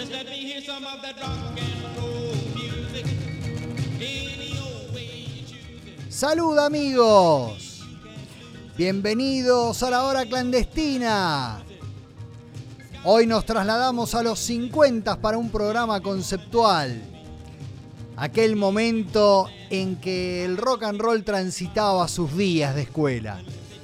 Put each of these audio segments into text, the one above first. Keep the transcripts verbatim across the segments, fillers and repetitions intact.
Let me hear some of that rock and roll music. Any old way you choose it. ¡Salud, amigos! Bienvenidos a la hora clandestina. Hoy nos trasladamos a los cincuenta para un programa conceptual. Aquel momento en que el rock and roll transitaba sus días de escuela.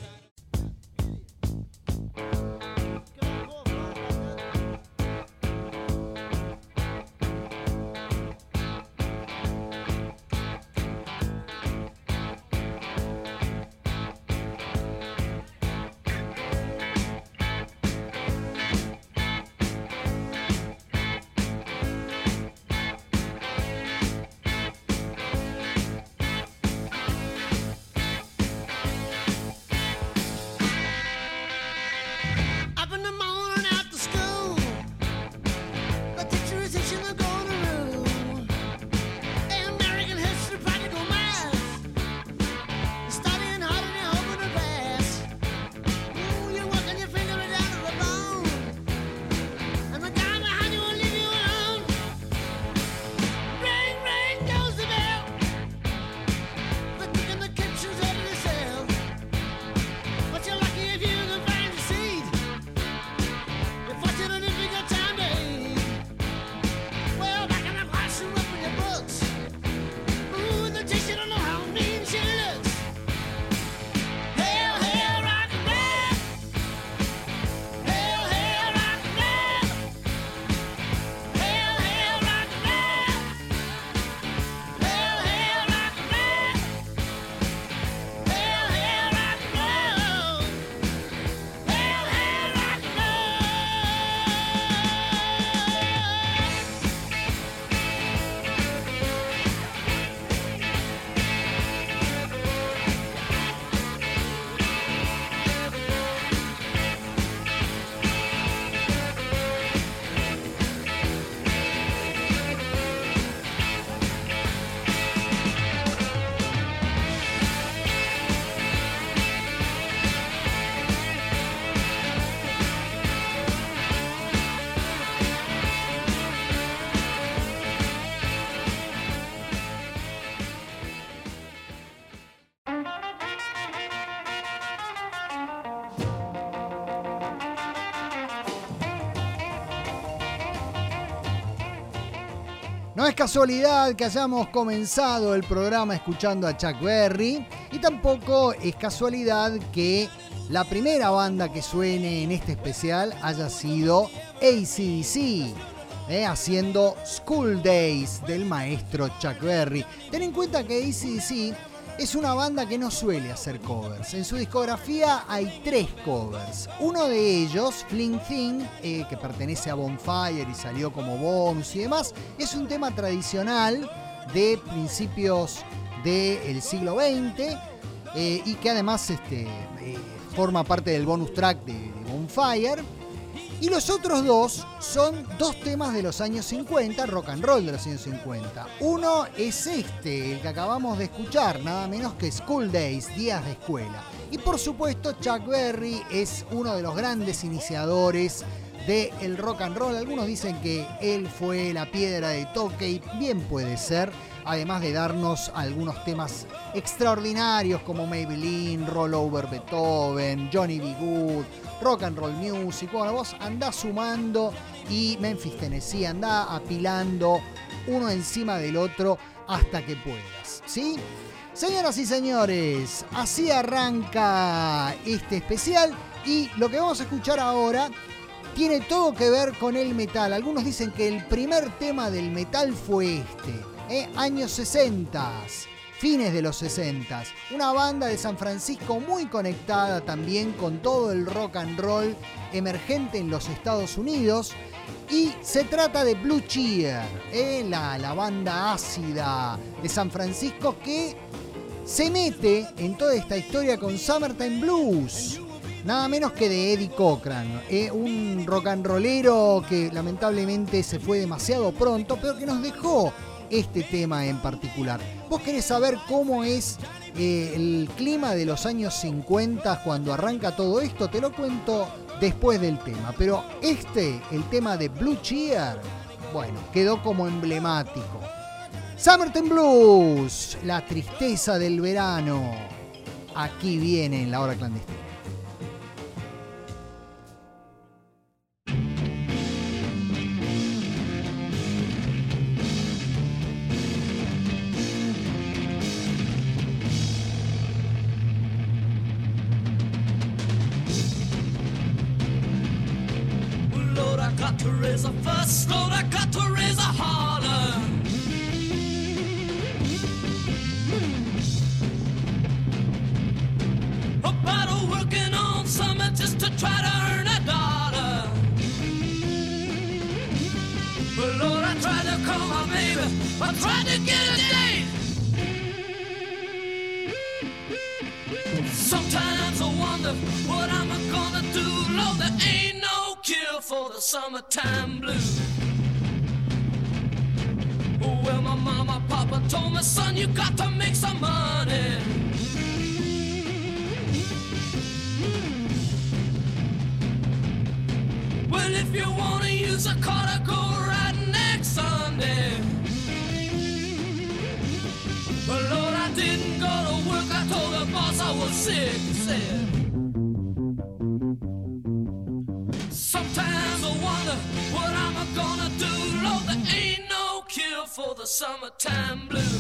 No es casualidad que hayamos comenzado el programa escuchando a Chuck Berry y tampoco es casualidad que la primera banda que suene en este especial haya sido A C D C, eh, haciendo School Days del maestro Chuck Berry. Ten en cuenta que A C D C es una banda que no suele hacer covers. En su discografía hay tres covers. Uno de ellos, Fling Thing, eh, que pertenece a Bonfire y salió como bonus y demás, es un tema tradicional de principios del siglo veinte eh, y que además este, eh, forma parte del bonus track de, de Bonfire. Y los otros dos son dos temas de los años cincuenta, rock and roll de los años cincuenta. Uno es este, el que acabamos de escuchar, nada menos que School Days, días de escuela. Y por supuesto Chuck Berry es uno de los grandes iniciadores del rock and roll. Algunos dicen que él fue la piedra de toque y bien puede ser, además de darnos algunos temas extraordinarios como Maybelline, Roll Over Beethoven, Johnny B. Good, Rock and Roll Music. Bueno, vos andá sumando y Memphis, Tennessee, andá apilando uno encima del otro hasta que puedas, ¿sí? Señoras y señores, así arranca este especial y lo que vamos a escuchar ahora tiene todo que ver con el metal. Algunos dicen que el primer tema del metal fue este, ¿eh? Años sesenta, fines de los sesenta. Una banda de San Francisco muy conectada también con todo el rock and roll emergente en los Estados Unidos. Y se trata de Blue Cheer, ¿eh? la, la banda ácida de San Francisco que se mete en toda esta historia con Summertime Blues. Nada menos que de Eddie Cochran, eh, un rock and rollero que lamentablemente se fue demasiado pronto, pero que nos dejó este tema en particular. ¿Vos querés saber cómo es eh, el clima de los años cincuenta cuando arranca todo esto? Te lo cuento después del tema, pero este, el tema de Blue Cheer, bueno, quedó como emblemático. Summertime Blues, la tristeza del verano. Aquí viene en la hora clandestina. Lord, I got to raise a fuss. Lord, I got to raise a holler. About working on something just to try to earn a dollar. But Lord, I tried to call my baby. I tried to get a date. Sometimes I wonder what I'm gonna do. Lord, there ain't no cure for the summertime blues. Well, my mama, papa told me, son, you got to make some money. Well, if you wanna use a car to go right next Sunday. Well, Lord, I didn't go to work. I told the boss I was sick. He said, sometimes I wonder what I'm gonna do. Lord, there ain't no cure for the summertime blues.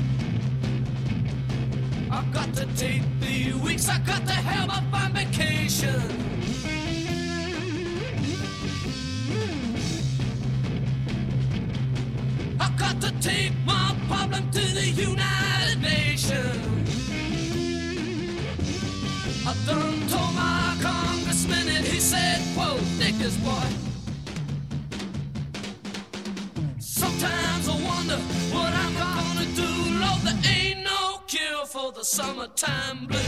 I've got to take the weeks. I got to have a fine vacation. I got to take my problem to the United Nations. I done told my congressman and he said, quote, take this boy. Sometimes I wonder what I'm gonna do. Lord, there ain't no cure for the summertime blues.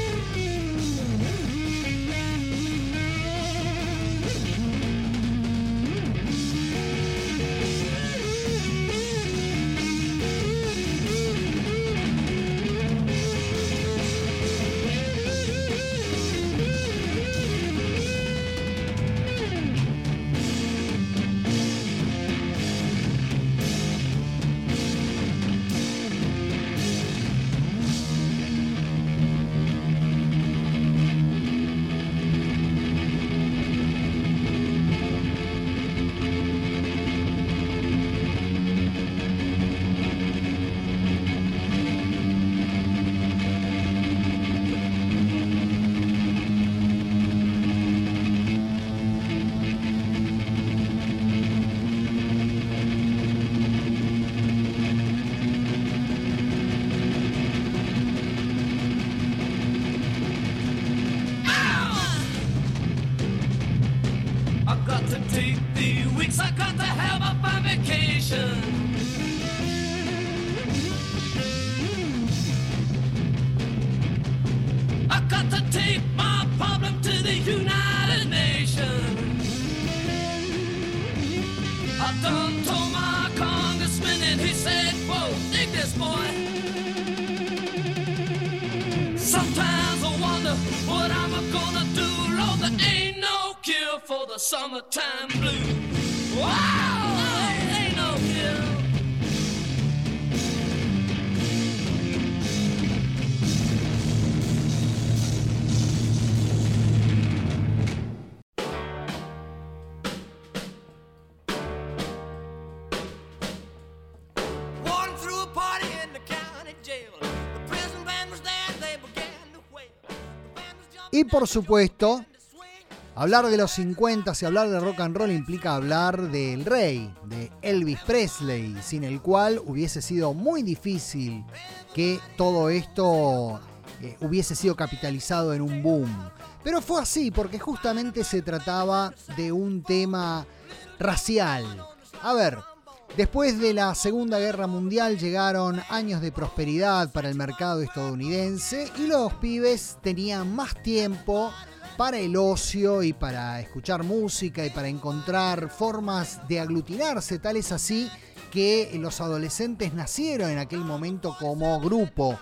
Summertime blues. Wow, ain't no cure. Walking through a party in the county jail. The prison band was there, they began to wail. The band was jumping. Y por supuesto, hablar de los cincuenta y hablar de rock and roll implica hablar del rey, de Elvis Presley, sin el cual hubiese sido muy difícil que todo esto eh, hubiese sido capitalizado en un boom. Pero fue así porque justamente se trataba de un tema racial. A ver, después de la Segunda Guerra Mundial llegaron años de prosperidad para el mercado estadounidense y los pibes tenían más tiempo para el ocio y para escuchar música y para encontrar formas de aglutinarse. Tal es así que los adolescentes nacieron en aquel momento como grupo.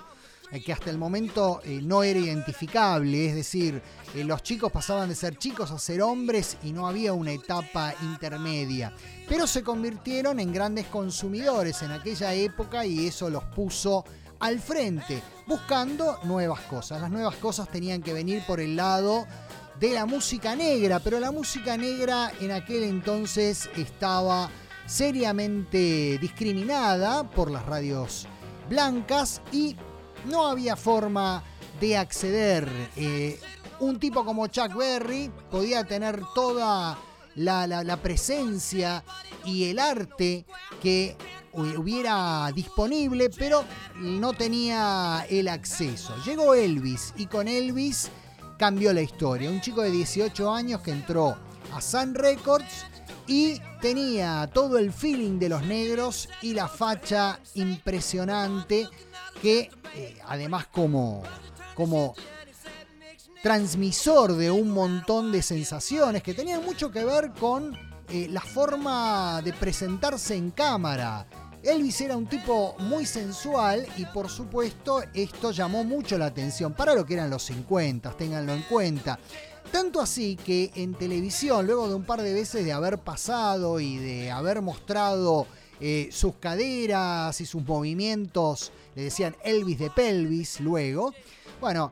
eh, que hasta el momento eh, no era identificable, es decir, eh, los chicos pasaban de ser chicos a ser hombres y no había una etapa intermedia, pero se convirtieron en grandes consumidores en aquella época y eso los puso al frente, buscando nuevas cosas. Las nuevas cosas tenían que venir por el lado de la música negra, pero la música negra en aquel entonces estaba seriamente discriminada por las radios blancas y no había forma de acceder. Eh, un tipo como Chuck Berry podía tener toda la, la, la presencia y el arte que hubiera disponible, pero no tenía el acceso. Llegó Elvis y con Elvis cambió la historia. Un chico de dieciocho años que entró a Sun Records y tenía todo el feeling de los negros y la facha impresionante que eh, además como, como transmisor de un montón de sensaciones que tenían mucho que ver con eh, la forma de presentarse en cámara. Elvis era un tipo muy sensual y por supuesto esto llamó mucho la atención para lo que eran los cincuenta, ténganlo en cuenta. Tanto así que en televisión, luego de un par de veces de haber pasado y de haber mostrado eh, sus caderas y sus movimientos, le decían Elvis de pelvis luego, bueno,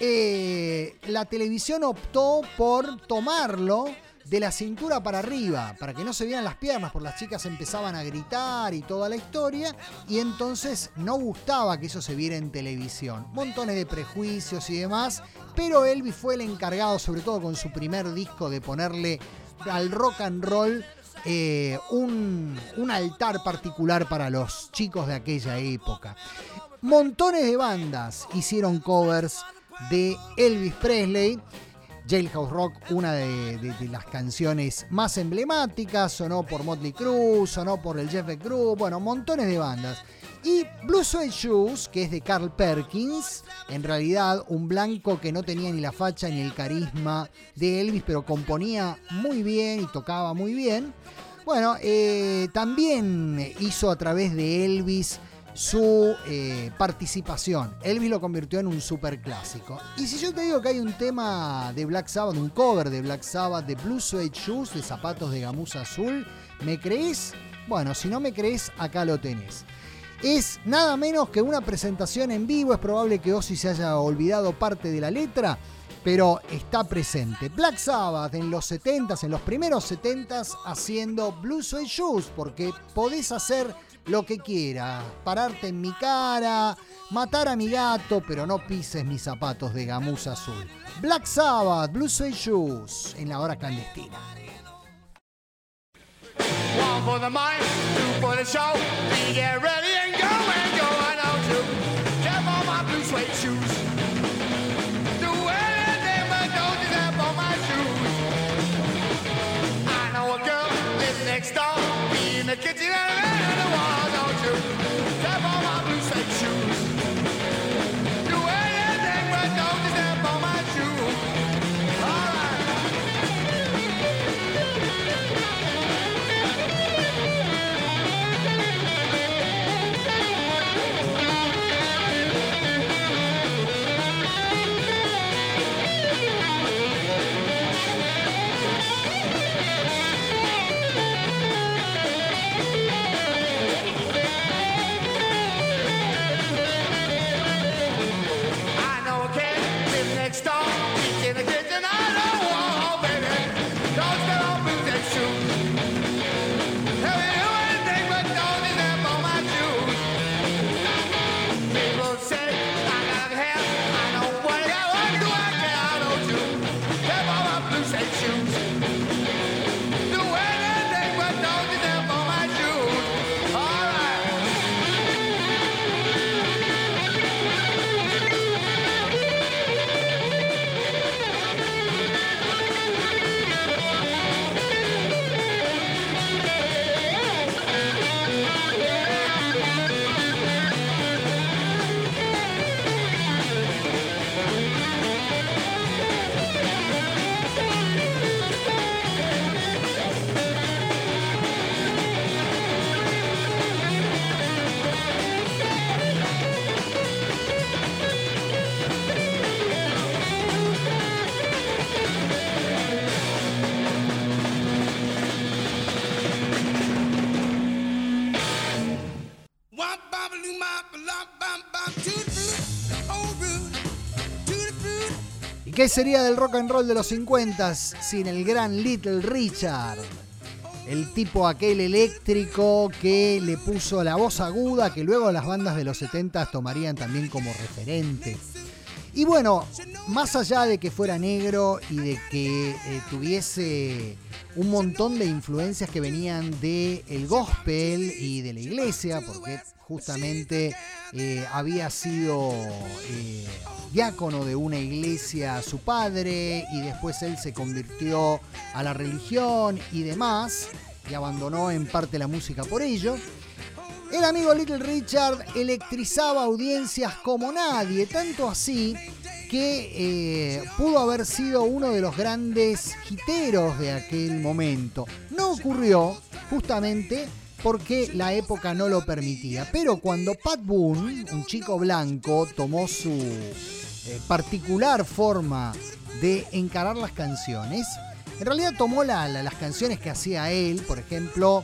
eh, la televisión optó por tomarlo de la cintura para arriba, para que no se vieran las piernas, porque las chicas empezaban a gritar y toda la historia, y entonces no gustaba que eso se viera en televisión. Montones de prejuicios y demás, pero Elvis fue el encargado, sobre todo con su primer disco, de ponerle al rock and roll eh, un, un altar particular para los chicos de aquella época. Montones de bandas hicieron covers de Elvis Presley. Jailhouse Rock, una de, de, de las canciones más emblemáticas, sonó por Motley Crue, sonó por el Jeff Beck Group, bueno, montones de bandas. Y Blue Suede Shoes, que es de Carl Perkins, en realidad un blanco que no tenía ni la facha ni el carisma de Elvis, pero componía muy bien y tocaba muy bien. Bueno, eh, también hizo a través de Elvis su eh, participación. Elvis lo convirtió en un superclásico. Y si yo te digo que hay un tema de Black Sabbath, un cover de Black Sabbath de Blue Suede Shoes, de zapatos de gamuza azul, ¿me crees? Bueno, si no me crees, acá lo tenés. Es nada menos que una presentación en vivo. Es probable que Ozzy se haya olvidado parte de la letra, pero está presente. Black Sabbath en los setentas, en los primeros setentas, haciendo Blue Suede Shoes, porque podés hacer lo que quieras, pararte en mi cara, matar a mi gato, pero no pises mis zapatos de gamuza azul. Black Sabbath, Blue Suede Shoes, en la hora clandestina. One for the money, two for the show. We get ready and go and go. I know to step on my blue suede shoes. Do anything but don't step on my shoes. I know a girl lives next door, be in the kitchen and in the wall. Don't you step on my blue suede shoes. Do anything but don't step on my shoes. All right. ¿Y qué sería del rock and roll de los cincuenta sin el gran Little Richard? El tipo aquel eléctrico que le puso la voz aguda que luego las bandas de los setenta tomarían también como referente. Y bueno, más allá de que fuera negro y de que eh, tuviese un montón de influencias que venían del gospel y de la iglesia, porque justamente eh, había sido eh, diácono de una iglesia su padre y después él se convirtió a la religión y demás y abandonó en parte la música por ello. El amigo Little Richard electrizaba audiencias como nadie, tanto así que eh, pudo haber sido uno de los grandes hiteros de aquel momento. No ocurrió justamente porque la época no lo permitía, pero cuando Pat Boone, un chico blanco, tomó su eh, particular forma de encarar las canciones, en realidad tomó la, la, las canciones que hacía él, por ejemplo,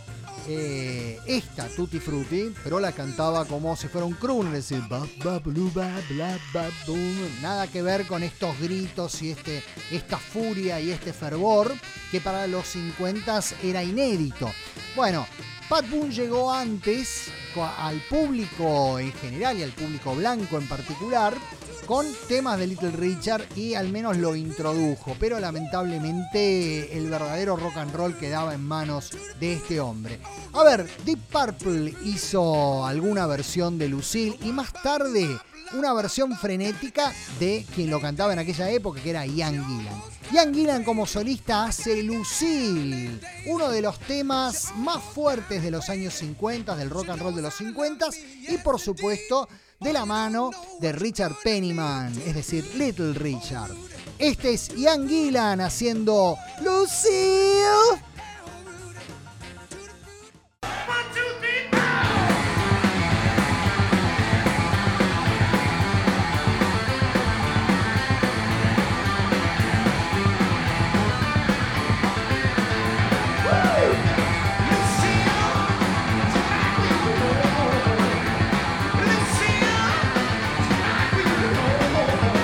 Eh, esta Tutti Frutti, pero la cantaba como si fuera un crooner, es decir, ba, ba, blu, ba, bla, ba, boom. Nada que ver con estos gritos y este, esta furia y este fervor que para los cincuenta era inédito. Bueno, Pat Boone llegó antes al público en general y al público blanco en particular con temas de Little Richard y al menos lo introdujo, pero lamentablemente el verdadero rock and roll quedaba en manos de este hombre. A ver, Deep Purple hizo alguna versión de Lucille y más tarde una versión frenética de quien lo cantaba en aquella época, que era Ian Gillan. Ian Gillan como solista hace Lucille, uno de los temas más fuertes de los años cincuenta, del rock and roll de los cincuenta y por supuesto de la mano de Richard Penniman, es decir, Little Richard. Este es Ian Gillan haciendo Lucille.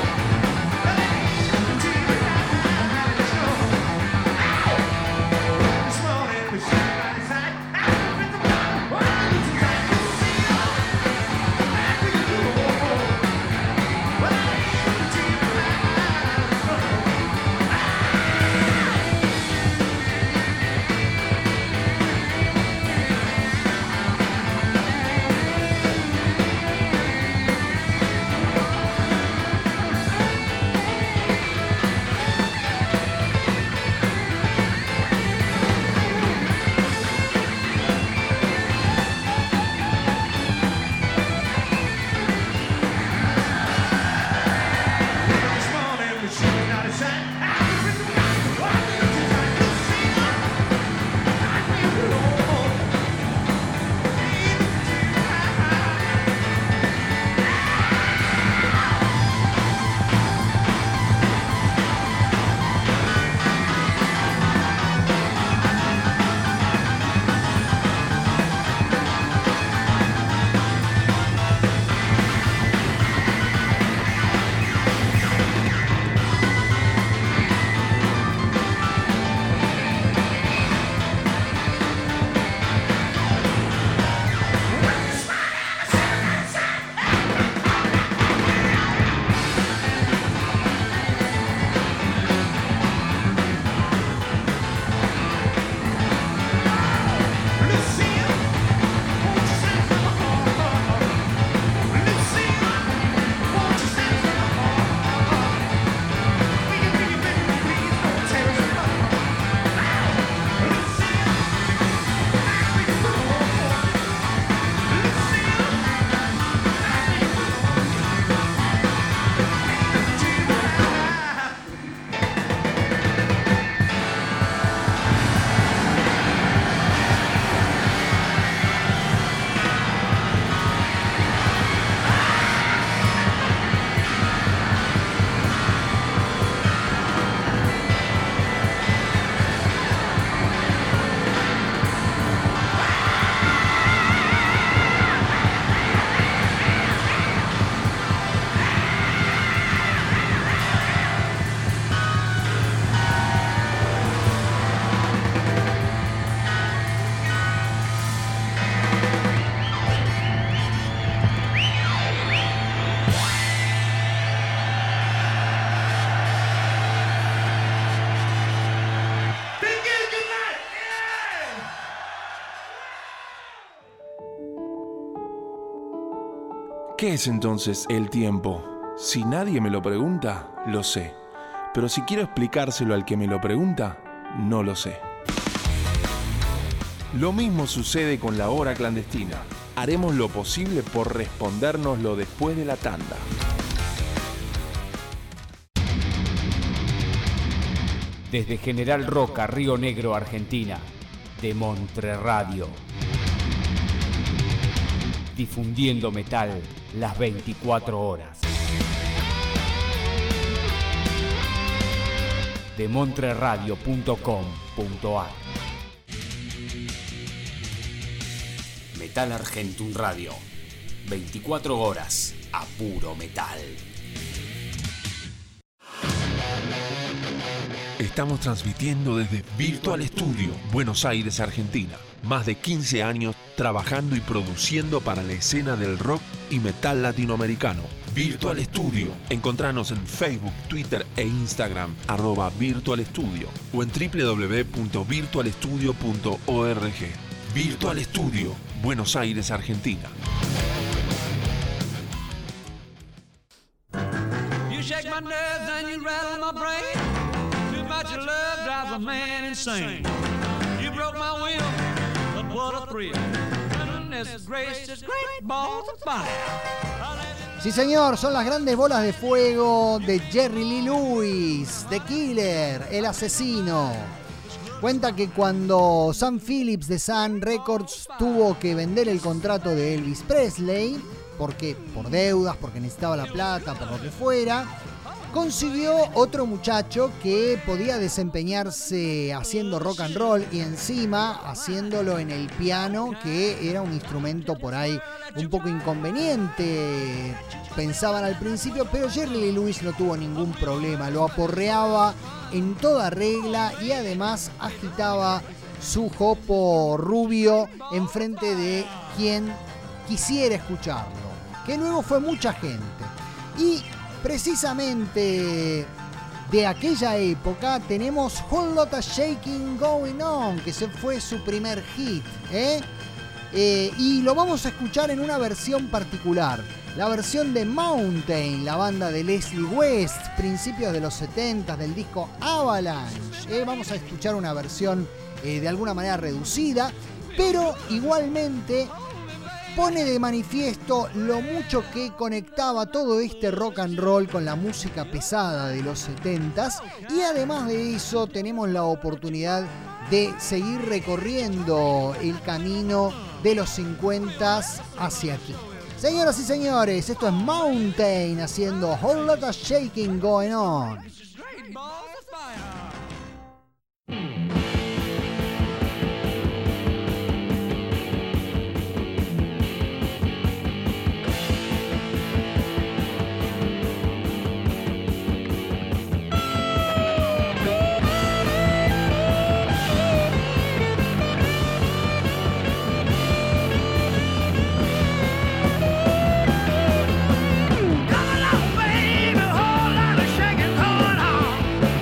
Lucille, ¿Qué es entonces el tiempo? Si nadie me lo pregunta, lo sé. Pero si quiero explicárselo al que me lo pregunta, no lo sé. Lo mismo sucede con la hora clandestina. Haremos lo posible por respondérnoslo después de la tanda. Desde General Roca, Río Negro, Argentina, de Montre Radio. Difundiendo metal las veinticuatro horas. de montreradio punto com punto a r. Metal Argentum Radio. veinticuatro horas a puro metal. Estamos transmitiendo desde Virtual Studio, Buenos Aires, Argentina. Más de quince años trabajando y produciendo para la escena del rock y metal latinoamericano. Virtual Studio. Encontranos en Facebook, Twitter e Instagram, arroba Virtual Studio, o en doble u doble u doble u punto virtual studio punto org. Virtual Studio, Buenos Aires, Argentina. You shake my nerves and you rattle my brain. Too much of love drives a man insane. You broke my will, but what a thrill. Goodness gracious, great balls of fire. Sí, señor, son las grandes bolas de fuego de Jerry Lee Lewis, The Killer, el asesino. Cuenta que cuando Sam Phillips de Sun Records tuvo que vender el contrato de Elvis Presley, porque por deudas, porque necesitaba la plata, por lo que fuera, consiguió otro muchacho que podía desempeñarse haciendo rock and roll y encima haciéndolo en el piano, que era un instrumento por ahí un poco inconveniente, pensaban al principio, pero Jerry Lee Lewis no tuvo ningún problema, lo aporreaba en toda regla y además agitaba su jopo rubio enfrente de quien quisiera escucharlo, que luego fue mucha gente. Y precisamente de aquella época tenemos Whole Lotta Shaking Going On, que se fue su primer hit, ¿eh? Eh, y lo vamos a escuchar en una versión particular, la versión de Mountain, la banda de Leslie West, principios de los setenta, del disco Avalanche. Eh, vamos a escuchar una versión eh, de alguna manera reducida, pero igualmente pone de manifiesto lo mucho que conectaba todo este rock and roll con la música pesada de los setentas, y además de eso tenemos la oportunidad de seguir recorriendo el camino de los cincuentas hacia aquí. Señoras y señores, esto es Mountain haciendo Whole Lotta Shaking Going On. Come along, baby, whole lot of shaking going on.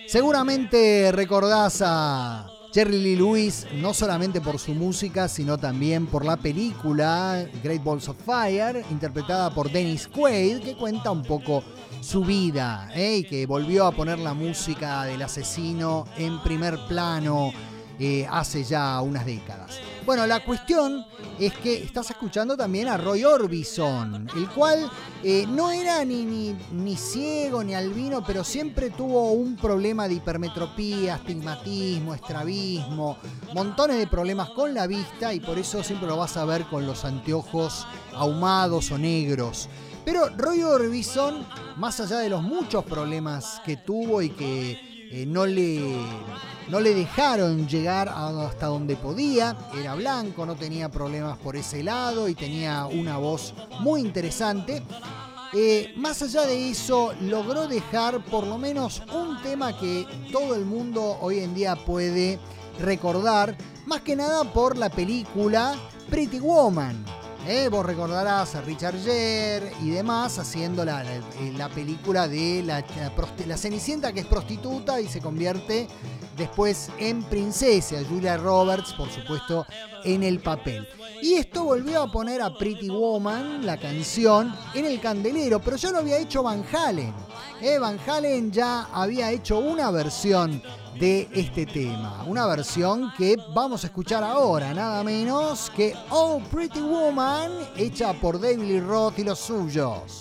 Seguramente recordás a Jerry Lee Lewis no solamente por su música, sino también por la película Great Balls of Fire, interpretada por Dennis Quaid, que cuenta un poco su vida, ¿eh? Y que volvió a poner la música del asesino en primer plano eh, hace ya unas décadas. Bueno, la cuestión es que estás escuchando también a Roy Orbison, el cual eh, no era ni, ni, ni ciego ni albino, pero siempre tuvo un problema de hipermetropía, astigmatismo, estrabismo, montones de problemas con la vista, y por eso siempre lo vas a ver con los anteojos ahumados o negros. Pero Roy Orbison, más allá de los muchos problemas que tuvo y que eh, no le... no le dejaron llegar hasta donde podía, era blanco, no tenía problemas por ese lado y tenía una voz muy interesante. Eh, más allá de eso, logró dejar por lo menos un tema que todo el mundo hoy en día puede recordar, más que nada por la película Pretty Woman. Eh, vos recordarás a Richard Gere y demás haciendo la, la, la película de la, la, la Cenicienta, que es prostituta y se convierte después en princesa. Julia Roberts, por supuesto, en el papel. Y esto volvió a poner a Pretty Woman, la canción, en el candelero, pero ya lo había hecho Van Halen. Eh, Van Halen ya había hecho una versión de este tema, una versión que vamos a escuchar ahora, nada menos que Oh Pretty Woman, hecha por David Lee Roth y los suyos.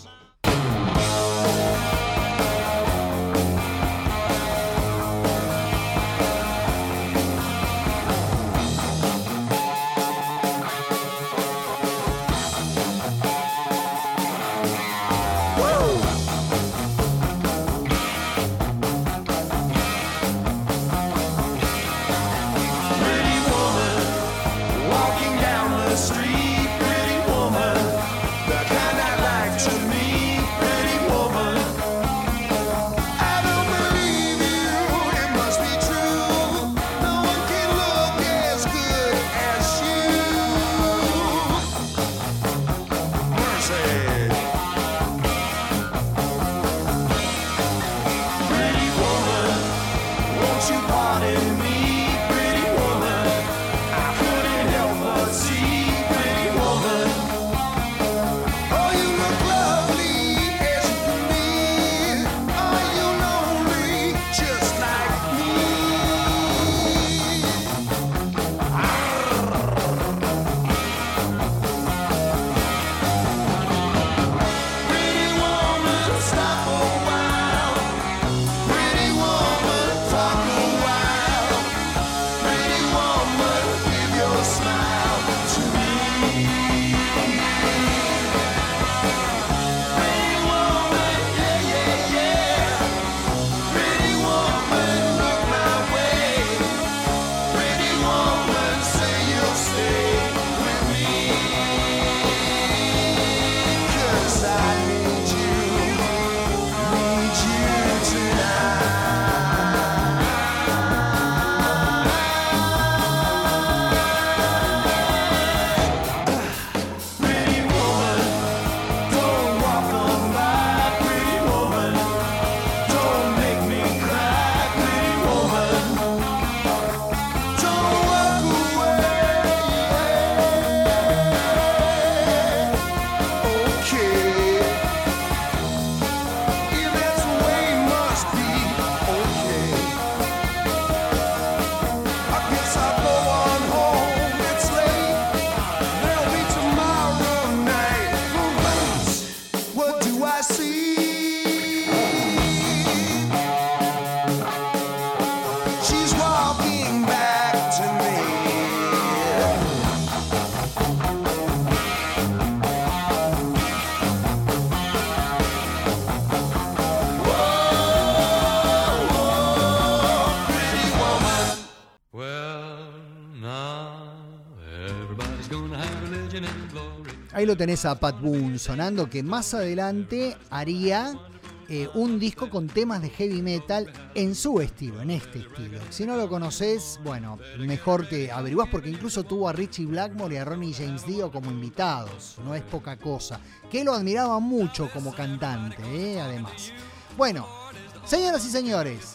Ahí lo tenés a Pat Boone sonando, que más adelante haría eh, un disco con temas de heavy metal en su estilo, en este estilo. Si no lo conoces, bueno, mejor que averiguás, porque incluso tuvo a Richie Blackmore y a Ronnie James Dio como invitados, no es poca cosa, que lo admiraba mucho como cantante, ¿eh? Además. Bueno, señoras y señores,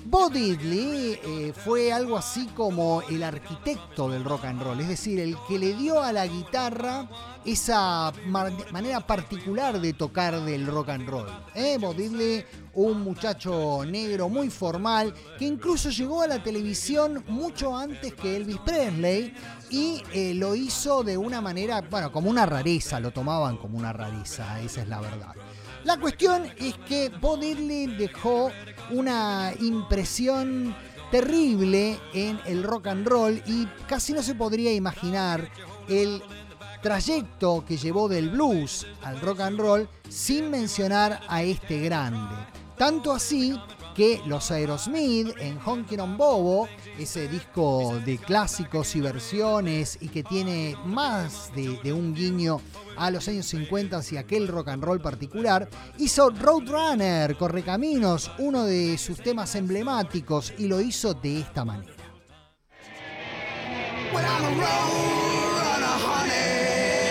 Bo Diddley eh, fue algo así como el arquitecto del rock and roll, es decir, el que le dio a la guitarra esa manera particular de tocar del rock and roll. ¿eh? Bo Diddley, un muchacho negro muy formal, que incluso llegó a la televisión mucho antes que Elvis Presley y eh, lo hizo de una manera, bueno, como una rareza, lo tomaban como una rareza, esa es la verdad. La cuestión es que Bo Diddley dejó una impresión terrible en el rock and roll y casi no se podría imaginar el trayecto que llevó del blues al rock and roll sin mencionar a este grande. Tanto así que los Aerosmith en Honkin' on Bobo, ese disco de clásicos y versiones y que tiene más de, de un guiño a los años cincuenta y aquel rock and roll particular, hizo Roadrunner, Correcaminos, uno de sus temas emblemáticos, y lo hizo de esta manera. When I'm a roadrunner, honey.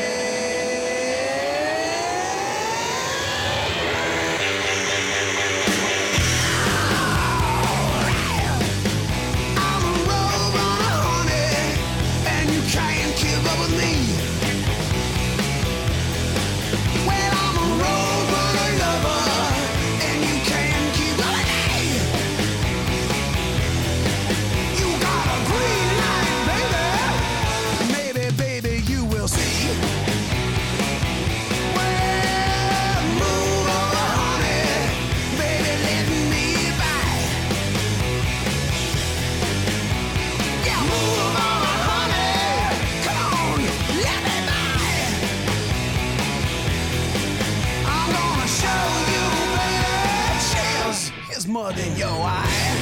Mud in your eye.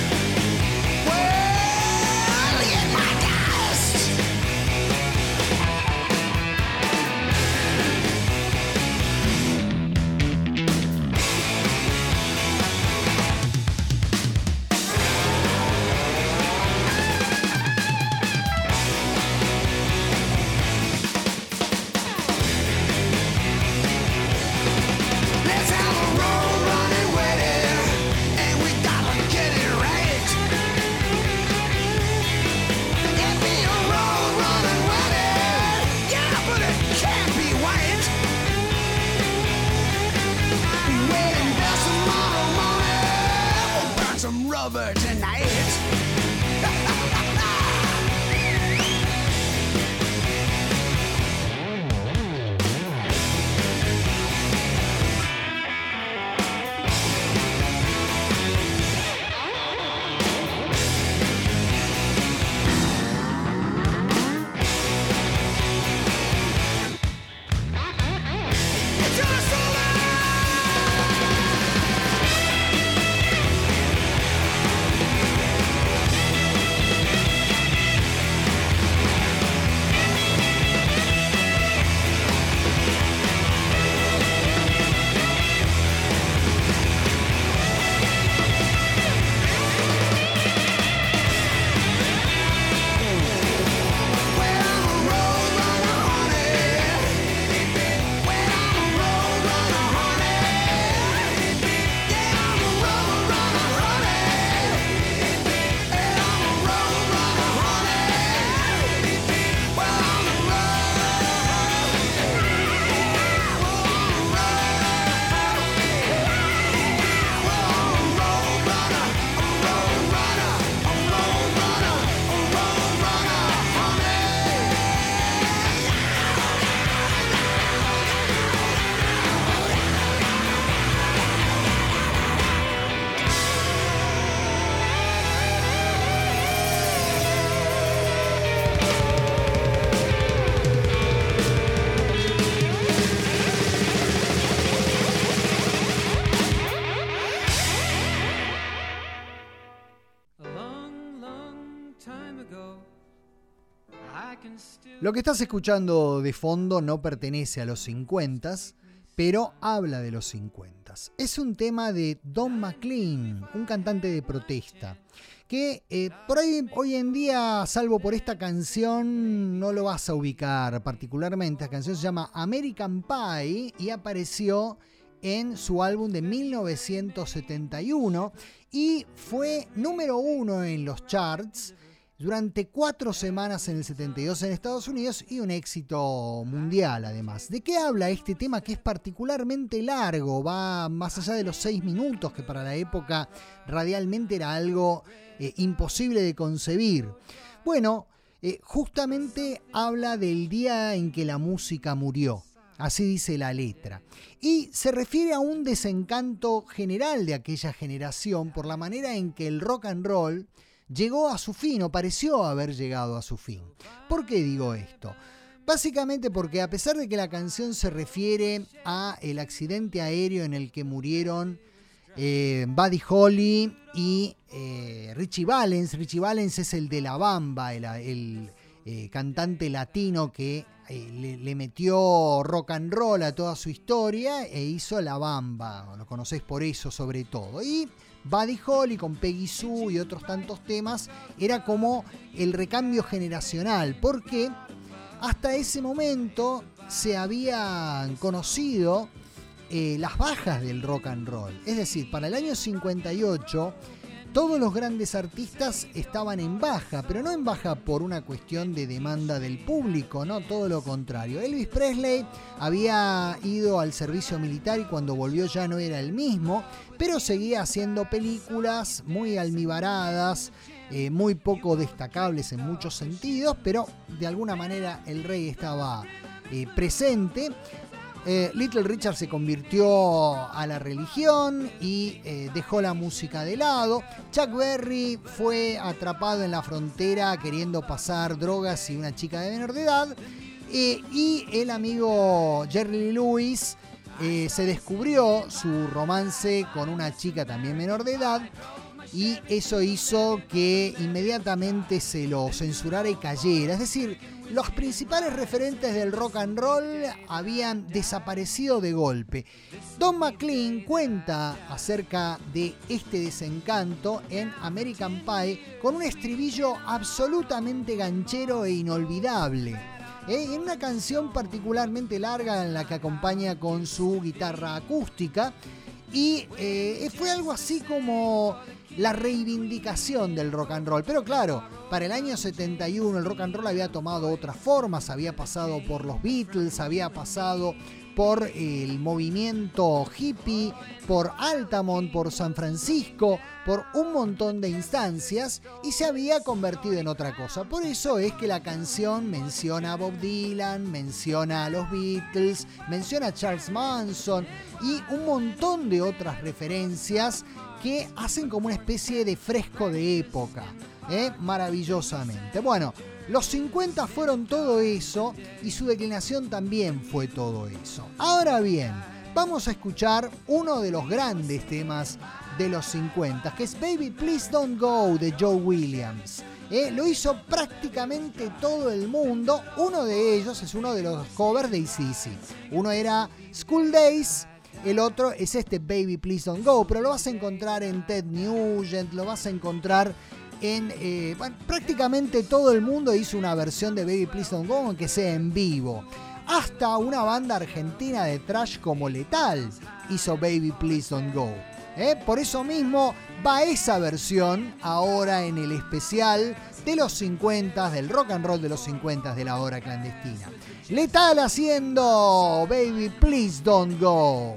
Well, in my dust. Let's have a road running wedding. Get it right. Get me a road running wedding. Yeah, but it can't be white. Wedding bells tomorrow morning. We'll burn some rubber tonight. Lo que estás escuchando de fondo no pertenece a los cincuenta, pero habla de los cincuenta. Es un tema de Don McLean, un cantante de protesta, que eh, por ahí hoy en día, salvo por esta canción, no lo vas a ubicar particularmente. La canción se llama American Pie y apareció en su álbum de mil novecientos setenta y uno y fue número uno en los charts durante cuatro semanas en el setenta y dos en Estados Unidos y un éxito mundial además. ¿De qué habla este tema que es particularmente largo? Va más allá de los seis minutos, que para la época radialmente era algo eh, imposible de concebir. Bueno, eh, justamente habla del día en que la música murió. Así dice la letra. Y se refiere a un desencanto general de aquella generación por la manera en que el rock and roll llegó a su fin, o pareció haber llegado a su fin. ¿Por qué digo esto? Básicamente porque a pesar de que la canción se refiere a el accidente aéreo en el que murieron eh, Buddy Holly y eh, Richie Valens. Richie Valens es el de La Bamba, el, el eh, cantante latino que eh, le, le metió rock and roll a toda su historia e hizo La Bamba. Lo conocés por eso sobre todo. Y Buddy Holly con Peggy Sue y otros tantos temas era como el recambio generacional, porque hasta ese momento se habían conocido eh, las bajas del rock and roll. Es decir, para el año cincuenta y ocho todos los grandes artistas estaban en baja, pero no en baja por una cuestión de demanda del público, no, todo lo contrario. Elvis Presley había ido al servicio militar y cuando volvió ya no era el mismo, pero seguía haciendo películas muy almibaradas, eh, muy poco destacables en muchos sentidos, pero de alguna manera el rey estaba eh, presente. Eh, Little Richard se convirtió a la religión y eh, dejó la música de lado. Chuck Berry fue atrapado en la frontera queriendo pasar drogas y una chica de menor de edad. Eh, y el amigo Jerry Lee Lewis eh, se descubrió su romance con una chica también menor de edad. Y eso hizo que inmediatamente se lo censurara y cayera. Es decir, los principales referentes del rock and roll habían desaparecido de golpe. Don McLean cuenta acerca de este desencanto en American Pie con un estribillo absolutamente ganchero e inolvidable. ¿Eh? En una canción particularmente larga en la que acompaña con su guitarra acústica. Y eh, fue algo así como la reivindicación del rock and roll. Pero claro, para el año setenta y uno el rock and roll había tomado otras formas, había pasado por los Beatles, había pasado por el movimiento hippie, por Altamont, por San Francisco, por un montón de instancias y se había convertido en otra cosa. Por eso es que la canción menciona a Bob Dylan, menciona a los Beatles, menciona a Charles Manson y un montón de otras referencias que hacen como una especie de fresco de época, ¿eh? Maravillosamente. Bueno, los cincuenta fueron todo eso y su declinación también fue todo eso. Ahora bien, vamos a escuchar uno de los grandes temas de los cincuenta, que es Baby Please Don't Go de Joe Williams. ¿Eh? Lo hizo prácticamente todo el mundo. Uno de ellos es uno de los covers de A C D C. Uno era School Days, el otro es este Baby Please Don't Go, pero lo vas a encontrar en Ted Nugent, lo vas a encontrar en... Eh, bueno, prácticamente todo el mundo hizo una versión de Baby Please Don't Go, aunque sea en vivo. Hasta una banda argentina de thrash como Lethal hizo Baby Please Don't Go. ¿Eh? Por eso mismo va esa versión ahora en el especial de los cincuenta, del rock and roll de los cincuenta de la hora clandestina. Lethal haciendo Baby Please Don't Go.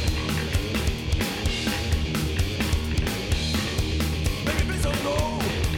Baby, please don't go.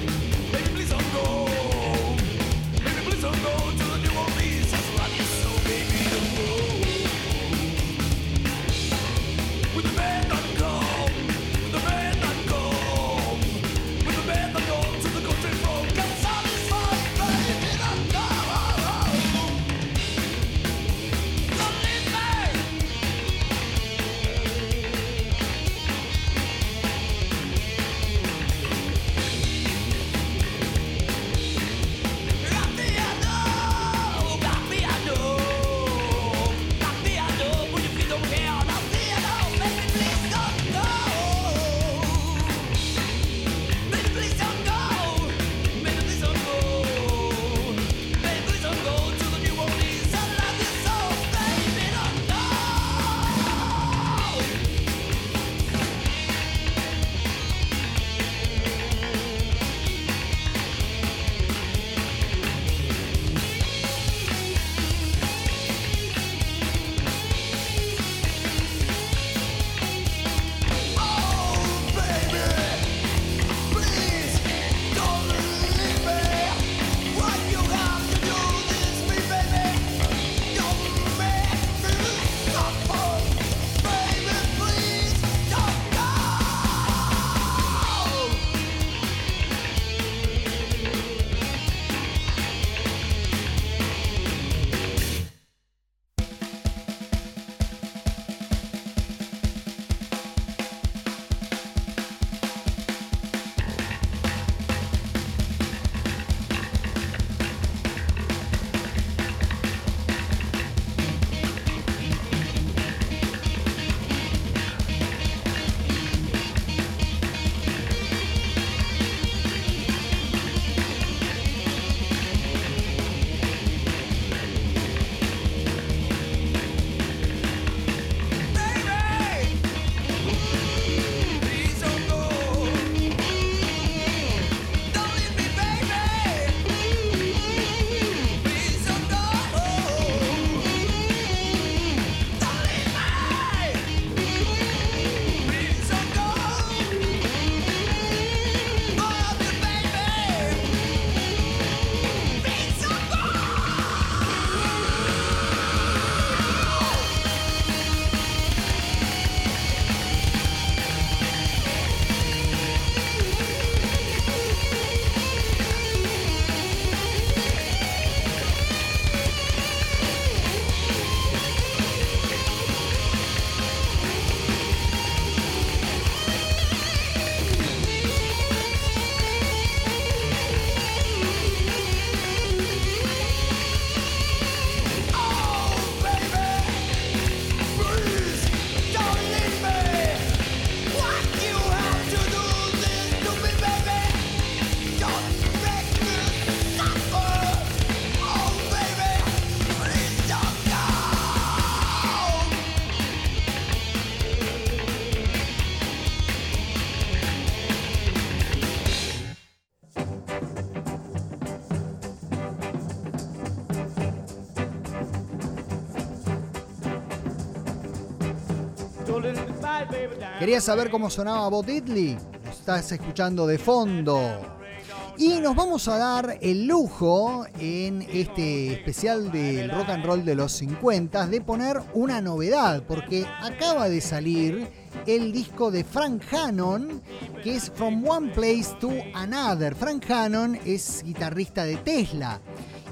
¿Querías saber cómo sonaba Bo Diddley? Lo estás escuchando de fondo. Y nos vamos a dar el lujo en este especial del rock and roll de los cincuenta de poner una novedad, porque acaba de salir el disco de Frank Hannon, que es From One Place to Another. Frank Hannon es guitarrista de Tesla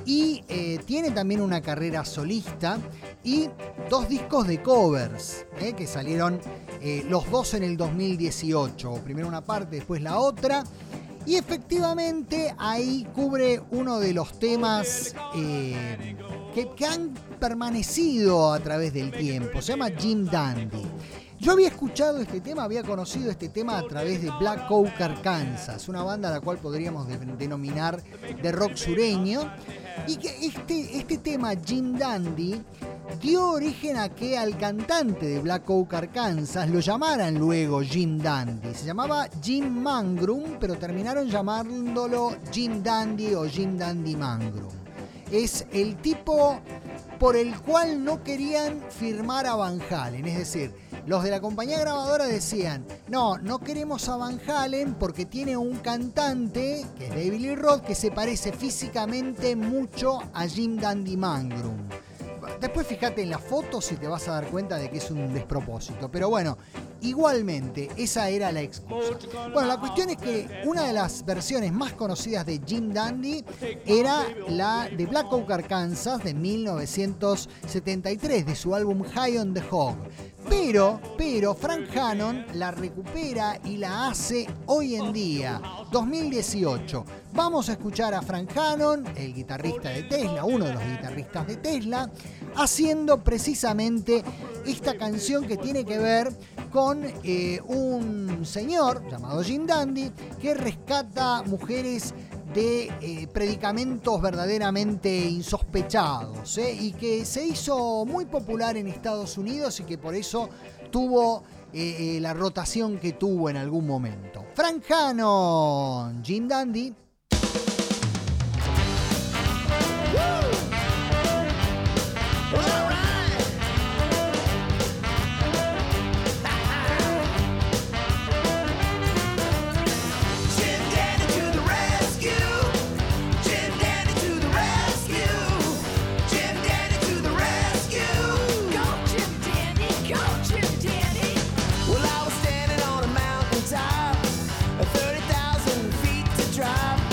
y eh, tiene también una carrera solista y dos discos de covers eh, que salieron eh, los dos en el dos mil dieciocho. Primero una parte, después la otra. Y efectivamente ahí cubre uno de los temas eh, que, que han permanecido a través del tiempo. Se llama Jim Dandy. Yo había escuchado este tema, había conocido este tema a través de Black Oak Arkansas, una banda a la cual podríamos de, denominar de rock sureño. Y que este, este tema, Jim Dandy, dio origen a que al cantante de Black Oak Arkansas lo llamaran luego Jim Dandy. Se llamaba Jim Mangrum, pero terminaron llamándolo Jim Dandy o Jim Dandy Mangrum. Es el tipo por el cual no querían firmar a Van Halen. Es decir, los de la compañía grabadora decían, no, no queremos a Van Halen porque tiene un cantante, que es David Lee Roth, que se parece físicamente mucho a Jim Dandy Mangrum. Después fíjate en las fotos y te vas a dar cuenta de que es un despropósito. Pero bueno, igualmente, esa era la excusa. Bueno, la cuestión es que una de las versiones más conocidas de Jim Dandy era la de Black Oak Arkansas de mil novecientos setenta y tres, de su álbum High on the Hog. Pero, pero Frank Hannon la recupera y la hace hoy en día, dos mil dieciocho. Vamos a escuchar a Frank Hannon, el guitarrista de Tesla, uno de los guitarristas de Tesla, haciendo precisamente esta canción que tiene que ver con eh, un señor llamado Jim Dandy que rescata mujeres de eh, predicamentos verdaderamente insospechados ¿eh? y que se hizo muy popular en Estados Unidos y que por eso tuvo eh, eh, la rotación que tuvo en algún momento. Frank Hannon, Jim Dandy. thirty thousand feet to drive.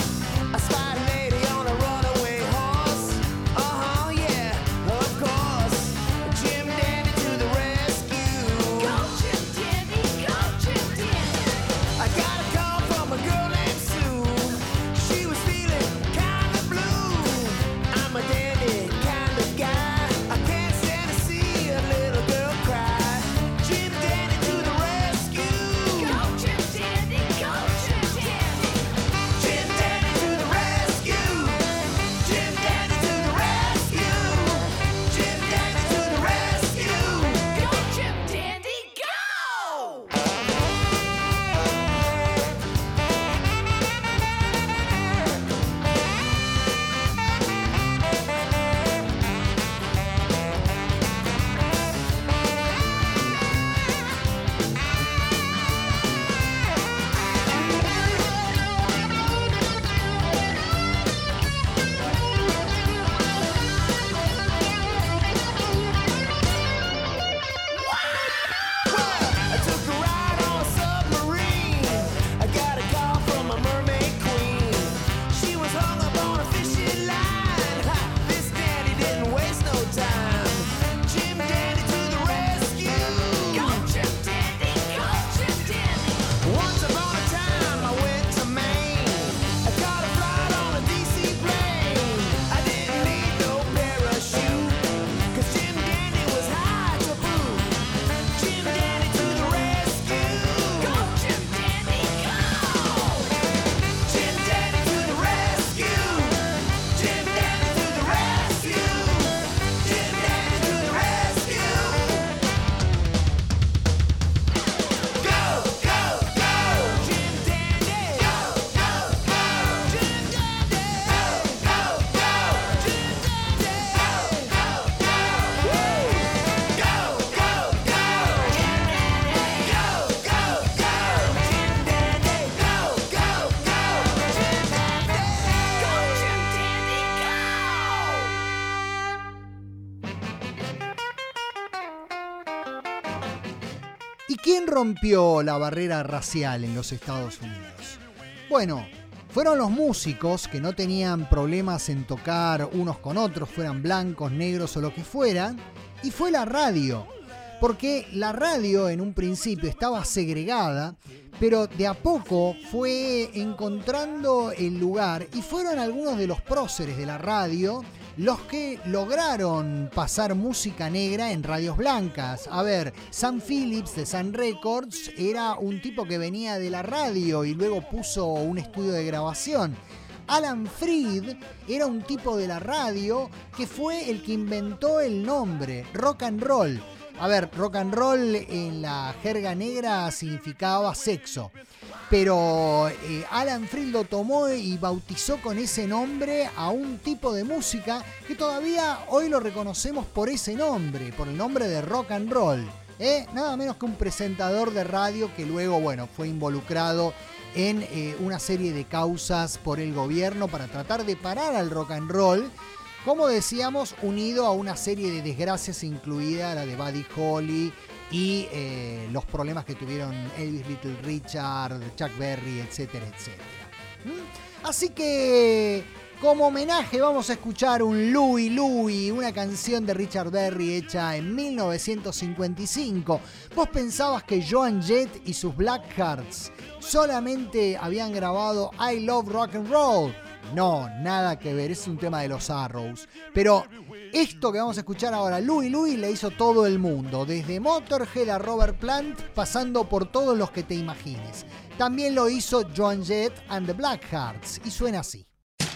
¿Quién rompió la barrera racial en los Estados Unidos? Bueno, fueron los músicos que no tenían problemas en tocar unos con otros, fueran blancos, negros o lo que fueran, y fue la radio. Porque la radio en un principio estaba segregada, pero de a poco fue encontrando el lugar y fueron algunos de los próceres de la radio los que lograron pasar música negra en radios blancas. A ver, Sam Phillips de Sun Records era un tipo que venía de la radio y luego puso un estudio de grabación. Alan Freed era un tipo de la radio que fue el que inventó el nombre, rock and roll. A ver, rock and roll en la jerga negra significaba sexo, pero eh, Alan Freed lo tomó y bautizó con ese nombre a un tipo de música que todavía hoy lo reconocemos por ese nombre, por el nombre de rock and roll. ¿eh? Nada menos que un presentador de radio que luego, bueno, fue involucrado en eh, una serie de causas por el gobierno para tratar de parar al rock and roll. Como decíamos, unido a una serie de desgracias, incluida la de Buddy Holly y eh, los problemas que tuvieron Elvis Little Richard, Chuck Berry, etcétera, etcétera. ¿Mm? Así que, como homenaje, vamos a escuchar un Louie Louie, una canción de Richard Berry hecha en mil novecientos cincuenta y cinco. ¿Vos pensabas que Joan Jett y sus Blackhearts solamente habían grabado I Love Rock and Roll? No, nada que ver, es un tema de los Arrows. Pero esto que vamos a escuchar ahora, Louie Louie, le hizo todo el mundo, desde Motorhead a Robert Plant, pasando por todos los que te imagines. También lo hizo Joan Jett and the Blackhearts, y suena así.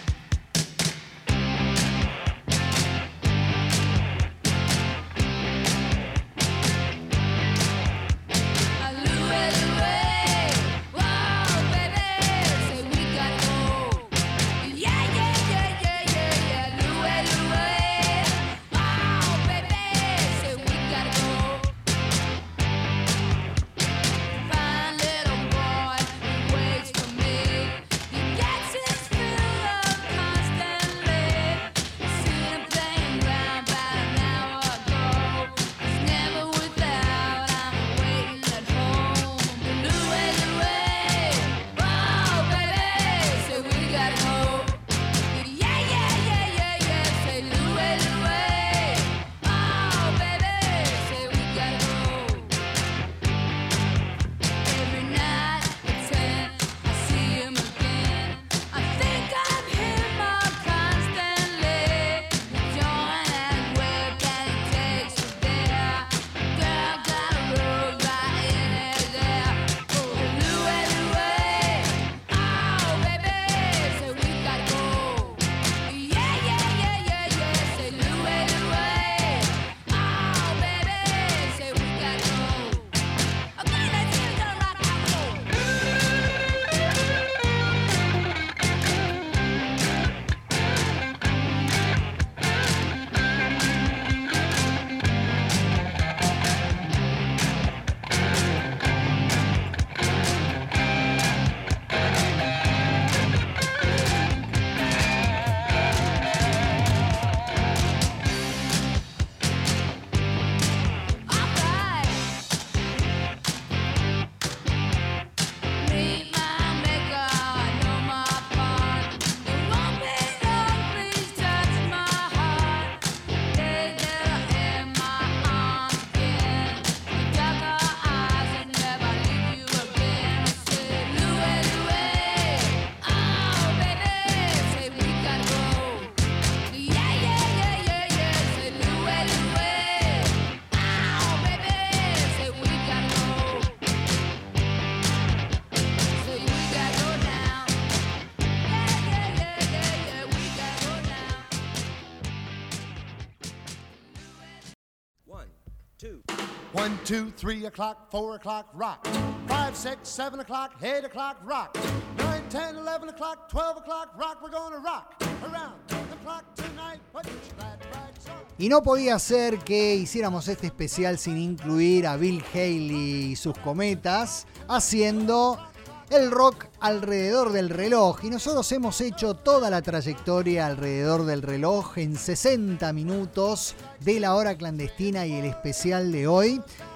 One, two, three o'clock, four o'clock, rock. Five, six, seven o'clock, eight o'clock, rock. Nine, ten, eleven o'clock, twelve o'clock, rock. We're gonna rock around the clock tonight. Put your glad rags on. Y no podía ser que hiciéramos este especial sin incluir a Bill Haley y sus cometas haciendo el rock alrededor del reloj. Y nosotros hemos hecho toda la trayectoria alrededor del reloj en sesenta minutos de la hora clandestina y el especial de hoy.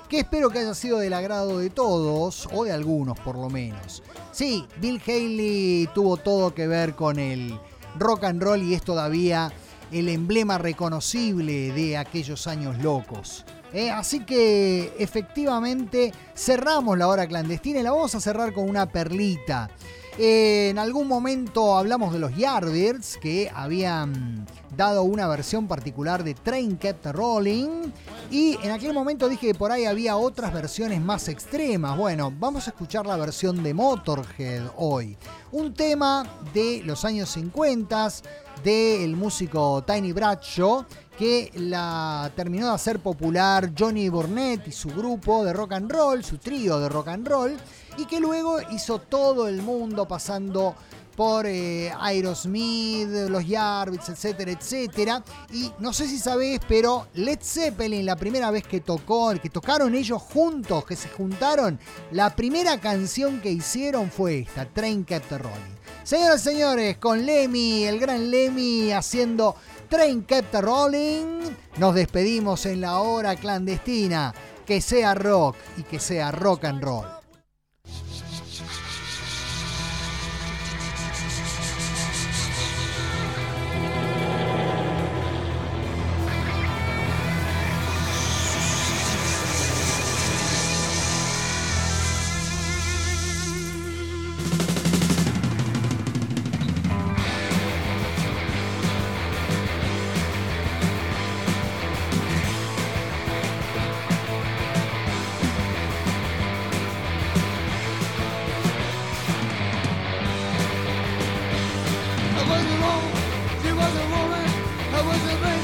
que espero que haya sido del agrado de todos, o de algunos por lo menos. Sí, Bill Haley tuvo todo que ver con el rock and roll y es todavía el emblema reconocible de aquellos años locos. Eh, así que efectivamente cerramos la hora clandestina y la vamos a cerrar con una perlita. Eh, en algún momento hablamos de los Yardbirds, que habían dado una versión particular de Train Kept Rolling, y en aquel momento dije que por ahí había otras versiones más extremas. Bueno, vamos a escuchar la versión de Motorhead hoy, un tema de los años cincuenta del músico Tiny Bradshaw, que la terminó de hacer popular Johnny Burnett y su grupo de rock and roll, su trío de rock and roll, y que luego hizo todo el mundo pasando por eh, Aerosmith, los Yardbirds, etcétera, etcétera. Y no sé si sabés, pero Led Zeppelin, la primera vez que tocó, que tocaron ellos juntos, que se juntaron, la primera canción que hicieron fue esta, Train Kept Rolling. Señoras y señores, con Lemmy, el gran Lemmy, haciendo Train Kept Rolling, nos despedimos en la hora clandestina. Que sea rock y que sea rock and roll. I was a woman, she was a woman, I was a man.